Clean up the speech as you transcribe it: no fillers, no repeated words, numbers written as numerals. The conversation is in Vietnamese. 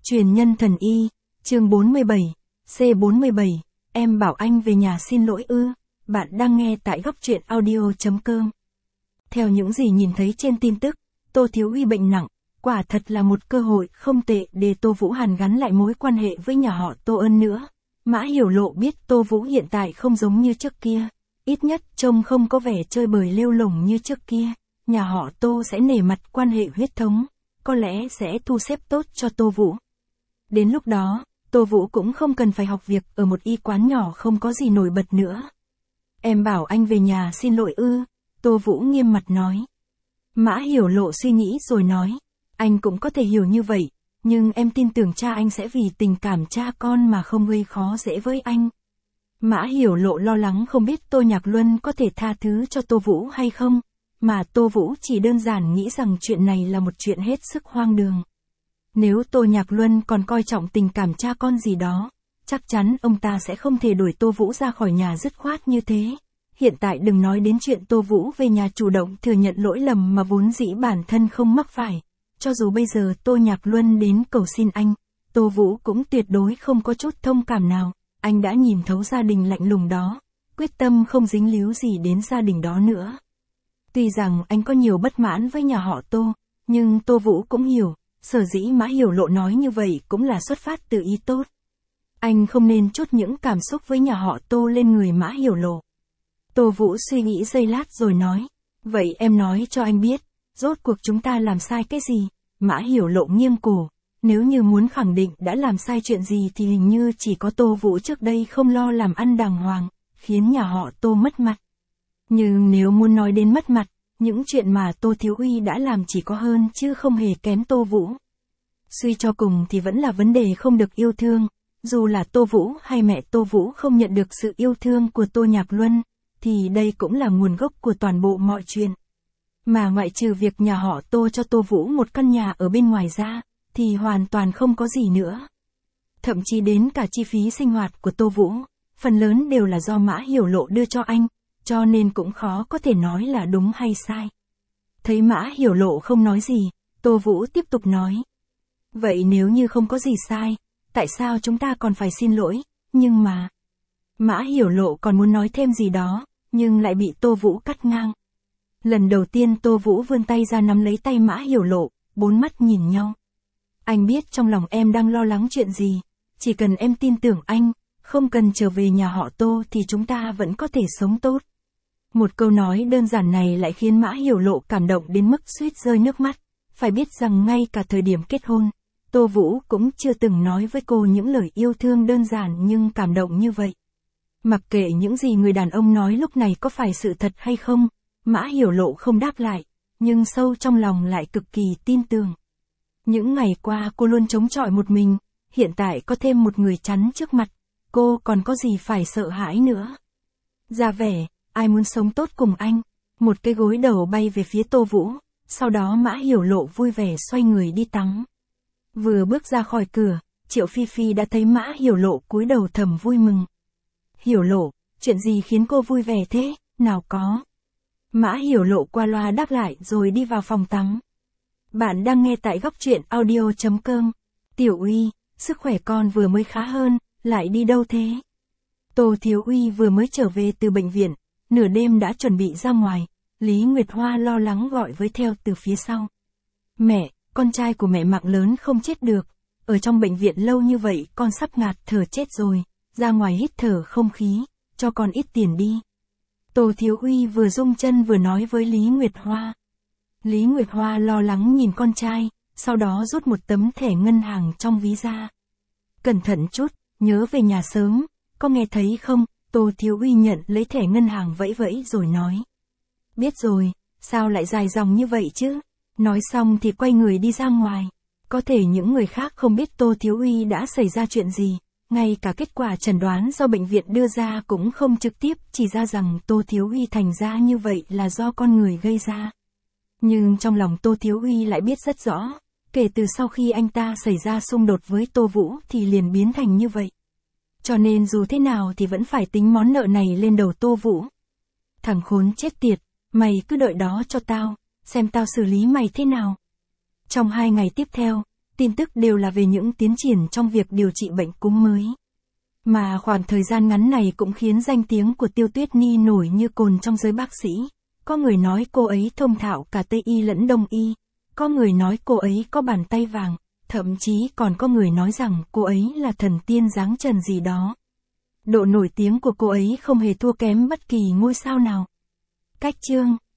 Truyền nhân thần y, chương 47, C47, em bảo anh về nhà xin lỗi ư, bạn đang nghe tại góc truyện audio.com. Theo những gì nhìn thấy trên tin tức, Tô Thiếu Uy bệnh nặng, quả thật là một cơ hội không tệ để Tô Vũ Hàn gắn lại mối quan hệ với nhà họ Tô ân nữa. Mã Hiểu Lộ biết Tô Vũ hiện tại không giống như trước kia, ít nhất trông không có vẻ chơi bời lêu lổng như trước kia, nhà họ Tô sẽ nể mặt quan hệ huyết thống, có lẽ sẽ thu xếp tốt cho Tô Vũ. Đến lúc đó, Tô Vũ cũng không cần phải học việc ở một y quán nhỏ không có gì nổi bật nữa. Em bảo anh về nhà xin lỗi ư, Tô Vũ nghiêm mặt nói. Mã Hiểu Lộ suy nghĩ rồi nói, anh cũng có thể hiểu như vậy, nhưng em tin tưởng cha anh sẽ vì tình cảm cha con mà không gây khó dễ với anh. Mã Hiểu Lộ lo lắng không biết Tô Nhạc Luân có thể tha thứ cho Tô Vũ hay không, mà Tô Vũ chỉ đơn giản nghĩ rằng chuyện này là một chuyện hết sức hoang đường. Nếu Tô Nhạc Luân còn coi trọng tình cảm cha con gì đó, chắc chắn ông ta sẽ không thể đuổi Tô Vũ ra khỏi nhà dứt khoát như thế. Hiện tại đừng nói đến chuyện Tô Vũ về nhà chủ động thừa nhận lỗi lầm mà vốn dĩ bản thân không mắc phải. Cho dù bây giờ Tô Nhạc Luân đến cầu xin anh, Tô Vũ cũng tuyệt đối không có chút thông cảm nào. Anh đã nhìn thấu gia đình lạnh lùng đó, quyết tâm không dính líu gì đến gia đình đó nữa. Tuy rằng anh có nhiều bất mãn với nhà họ Tô, nhưng Tô Vũ cũng hiểu, sở dĩ Mã Hiểu Lộ nói như vậy cũng là xuất phát từ ý tốt. Anh không nên trút những cảm xúc với nhà họ Tô lên người Mã Hiểu Lộ. Tô Vũ suy nghĩ giây lát rồi nói, vậy em nói cho anh biết, rốt cuộc chúng ta làm sai cái gì? Mã Hiểu Lộ nghiêng cổ, nếu như muốn khẳng định đã làm sai chuyện gì thì hình như chỉ có Tô Vũ trước đây không lo làm ăn đàng hoàng, khiến nhà họ Tô mất mặt. Nhưng nếu muốn nói đến mất mặt, những chuyện mà Tô Thiếu Uy đã làm chỉ có hơn chứ không hề kém Tô Vũ. Suy cho cùng thì vẫn là vấn đề không được yêu thương, dù là Tô Vũ hay mẹ Tô Vũ không nhận được sự yêu thương của Tô Nhạc Luân, thì đây cũng là nguồn gốc của toàn bộ mọi chuyện. Mà ngoại trừ việc nhà họ Tô cho Tô Vũ một căn nhà ở bên ngoài ra, thì hoàn toàn không có gì nữa. Thậm chí đến cả chi phí sinh hoạt của Tô Vũ, phần lớn đều là do Mã Hiểu Lộ đưa cho anh, cho nên cũng khó có thể nói là đúng hay sai. Thấy Mã Hiểu Lộ không nói gì, Tô Vũ tiếp tục nói. Vậy nếu như không có gì sai, tại sao chúng ta còn phải xin lỗi, nhưng mà... Mã Hiểu Lộ còn muốn nói thêm gì đó, nhưng lại bị Tô Vũ cắt ngang. Lần đầu tiên Tô Vũ vươn tay ra nắm lấy tay Mã Hiểu Lộ, bốn mắt nhìn nhau. Anh biết trong lòng em đang lo lắng chuyện gì, chỉ cần em tin tưởng anh, không cần trở về nhà họ Tô thì chúng ta vẫn có thể sống tốt. Một câu nói đơn giản này lại khiến Mã Hiểu Lộ cảm động đến mức suýt rơi nước mắt. Phải biết rằng ngay cả thời điểm kết hôn, Tô Vũ cũng chưa từng nói với cô những lời yêu thương đơn giản nhưng cảm động như vậy. Mặc kệ những gì người đàn ông nói lúc này có phải sự thật hay không, Mã Hiểu Lộ không đáp lại, nhưng sâu trong lòng lại cực kỳ tin tưởng. Những ngày qua cô luôn chống chọi một mình, hiện tại có thêm một người chắn trước mặt, cô còn có gì phải sợ hãi nữa. Ra vẻ, ai muốn sống tốt cùng anh, một cái gối đầu bay về phía Tô Vũ, sau đó Mã Hiểu Lộ vui vẻ xoay người đi tắm. Vừa bước ra khỏi cửa, Triệu Phi Phi đã thấy Mã Hiểu Lộ cúi đầu thầm vui mừng. Hiểu Lộ, chuyện gì khiến cô vui vẻ thế, nào có. Mã Hiểu Lộ qua loa đáp lại rồi đi vào phòng tắm. Bạn đang nghe tại góc truyện audio.com. Tiểu Uy, sức khỏe con vừa mới khá hơn, lại đi đâu thế? Tô Thiếu Uy vừa mới trở về từ bệnh viện, nửa đêm đã chuẩn bị ra ngoài, Lý Nguyệt Hoa lo lắng gọi với theo từ phía sau. Mẹ, con trai của mẹ Mạng Lớn không chết được, ở trong bệnh viện lâu như vậy con sắp ngạt thở chết rồi, ra ngoài hít thở không khí, cho con ít tiền đi. Tô Thiếu Uy vừa rung chân vừa nói với Lý Nguyệt Hoa. Lý Nguyệt Hoa lo lắng nhìn con trai, sau đó rút một tấm thẻ ngân hàng trong ví ra. Cẩn thận chút, nhớ về nhà sớm, có nghe thấy không? Tô Thiếu Uy nhận lấy thẻ ngân hàng vẫy vẫy rồi nói. Biết rồi, sao lại dài dòng như vậy chứ? Nói xong thì quay người đi ra ngoài. Có thể những người khác không biết Tô Thiếu Uy đã xảy ra chuyện gì, ngay cả kết quả chẩn đoán do bệnh viện đưa ra cũng không trực tiếp chỉ ra rằng Tô Thiếu Uy thành ra như vậy là do con người gây ra. Nhưng trong lòng Tô Thiếu Uy lại biết rất rõ, kể từ sau khi anh ta xảy ra xung đột với Tô Vũ thì liền biến thành như vậy. Cho nên dù thế nào thì vẫn phải tính món nợ này lên đầu Tô Vũ. Thằng khốn chết tiệt, mày cứ đợi đó cho tao, xem tao xử lý mày thế nào. Trong 2 ngày tiếp theo, tin tức đều là về những tiến triển trong việc điều trị bệnh cúm mới. Mà khoảng thời gian ngắn này cũng khiến danh tiếng của Tiêu Tuyết Nhi nổi như cồn trong giới bác sĩ. Có người nói cô ấy thông thạo cả Tây y lẫn Đông y, có người nói cô ấy có bàn tay vàng, thậm chí còn có người nói rằng cô ấy là thần tiên giáng trần gì đó. Độ nổi tiếng của cô ấy không hề thua kém bất kỳ ngôi sao nào. Cách chương